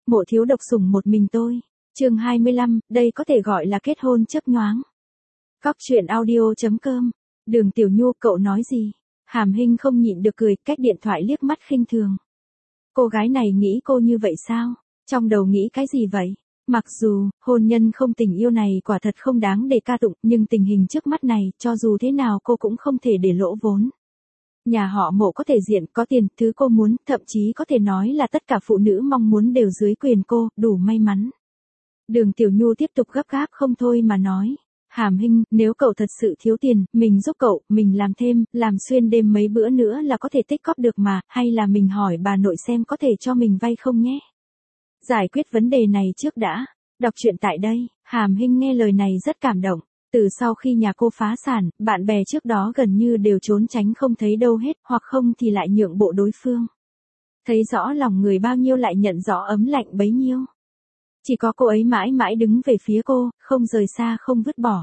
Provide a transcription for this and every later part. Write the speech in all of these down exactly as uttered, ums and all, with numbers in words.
Mộ thiếu độc sủng một mình tôi. Chương hai mươi lăm, đây có thể gọi là kết hôn chớp nhoáng. Góc truyện audio chấm com. Đường Tiểu Nhu, cậu nói gì? Hàm Hinh không nhịn được cười, cách điện thoại liếc mắt khinh thường. Cô gái này nghĩ cô như vậy sao? Trong đầu nghĩ cái gì vậy? Mặc dù, hôn nhân không tình yêu này quả thật không đáng để ca tụng, nhưng tình hình trước mắt này, cho dù thế nào cô cũng không thể để lỗ vốn. Nhà họ Mộ có thể diện, có tiền, thứ cô muốn, thậm chí có thể nói là tất cả phụ nữ mong muốn đều dưới quyền cô, đủ may mắn. Đường Tiểu Nhu tiếp tục gấp gáp không thôi mà nói. Hàm Hinh, nếu cậu thật sự thiếu tiền, mình giúp cậu, mình làm thêm, làm xuyên đêm mấy bữa nữa là có thể tích cóp được mà, hay là mình hỏi bà nội xem có thể cho mình vay không nhé. Giải quyết vấn đề này trước đã. Đọc truyện tại đây, Hàm Hinh nghe lời này rất cảm động. Từ sau khi nhà cô phá sản, bạn bè trước đó gần như đều trốn tránh không thấy đâu hết, hoặc không thì lại nhượng bộ đối phương. Thấy rõ lòng người bao nhiêu lại nhận rõ ấm lạnh bấy nhiêu. Chỉ có cô ấy mãi mãi đứng về phía cô, không rời xa không vứt bỏ.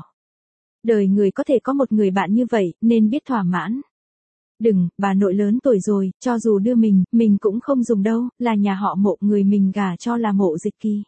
Đời người có thể có một người bạn như vậy, nên biết thỏa mãn. Đừng, bà nội lớn tuổi rồi, cho dù đưa mình, mình cũng không dùng đâu, là nhà họ Mộ, người mình gả cho là Mộ Dịch Kỳ.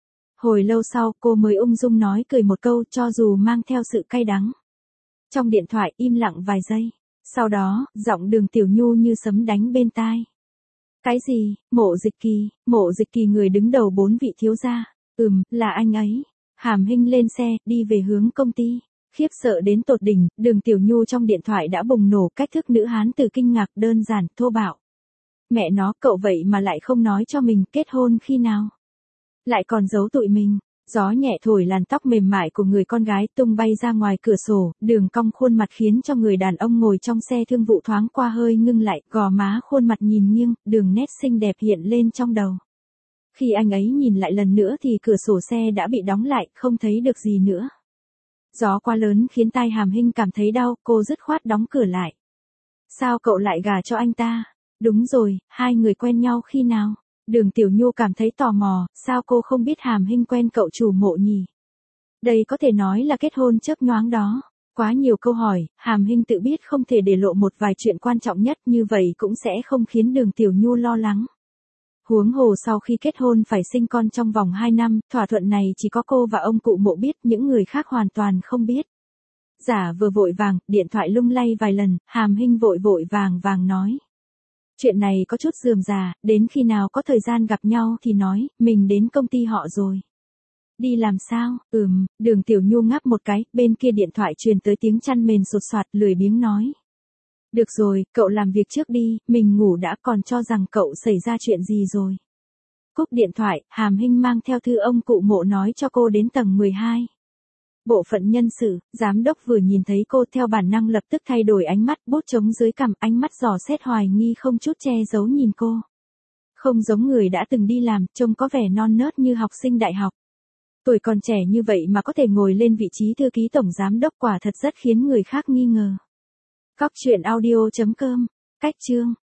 Hồi lâu sau, cô mới ung dung nói cười một câu, cho dù mang theo sự cay đắng. Trong điện thoại im lặng vài giây. Sau đó, giọng Đường Tiểu Nhu như sấm đánh bên tai. Cái gì? Mộ Dịch Kỳ? Mộ Dịch Kỳ, người đứng đầu bốn vị thiếu gia? Ừm, là anh ấy. Hàm Hinh lên xe, đi về hướng công ty. Khiếp sợ đến tột đỉnh, Đường Tiểu Nhu trong điện thoại đã bùng nổ, cách thức nữ hán từ kinh ngạc, đơn giản, thô bạo. Mẹ nó, cậu vậy mà lại không nói cho mình kết hôn khi nào? Lại còn giấu tụi mình. Gió nhẹ thổi làn tóc mềm mại của người con gái tung bay ra ngoài cửa sổ, đường cong khuôn mặt khiến cho người đàn ông ngồi trong xe thương vụ thoáng qua hơi ngưng lại, gò má khuôn mặt nhìn nghiêng, đường nét xinh đẹp hiện lên trong đầu. Khi anh ấy nhìn lại lần nữa thì cửa sổ xe đã bị đóng lại, không thấy được gì nữa. Gió quá lớn khiến tai Hàm Hinh cảm thấy đau, cô dứt khoát đóng cửa lại. Sao cậu lại gả cho anh ta? Đúng rồi, hai người quen nhau khi nào? Đường Tiểu Nhu cảm thấy tò mò, sao cô không biết Hàm Hinh quen cậu chủ Mộ nhỉ? Đây có thể nói là kết hôn chớp nhoáng đó. Quá nhiều câu hỏi, Hàm Hinh tự biết không thể để lộ một vài chuyện quan trọng nhất, như vậy cũng sẽ không khiến Đường Tiểu Nhu lo lắng. Huống hồ sau khi kết hôn phải sinh con trong vòng hai năm, thỏa thuận này chỉ có cô và ông cụ Mộ biết, những người khác hoàn toàn không biết. Giả vừa vội vàng, điện thoại lung lay vài lần, Hàm Hinh vội vội vàng vàng nói. Chuyện này có chút rườm rà, đến khi nào có thời gian gặp nhau thì nói, mình đến công ty họ rồi. Đi làm sao? Ừm, Đường Tiểu Nhu ngáp một cái, bên kia điện thoại truyền tới tiếng chăn mền sột soạt, lười biếng nói. Được rồi, cậu làm việc trước đi, mình ngủ đã, còn cho rằng cậu xảy ra chuyện gì rồi. Cúp điện thoại, Hàm Hinh mang theo thư ông cụ Mộ nói cho cô đến tầng mười hai. Bộ phận nhân sự, giám đốc vừa nhìn thấy cô theo bản năng lập tức thay đổi ánh mắt, bút trống dưới cằm, ánh mắt dò xét hoài nghi không chút che giấu nhìn cô. Không giống người đã từng đi làm, trông có vẻ non nớt như học sinh đại học. Tuổi còn trẻ như vậy mà có thể ngồi lên vị trí thư ký tổng giám đốc, quả thật rất khiến người khác nghi ngờ. Góc truyện audio chấm com, cách chương.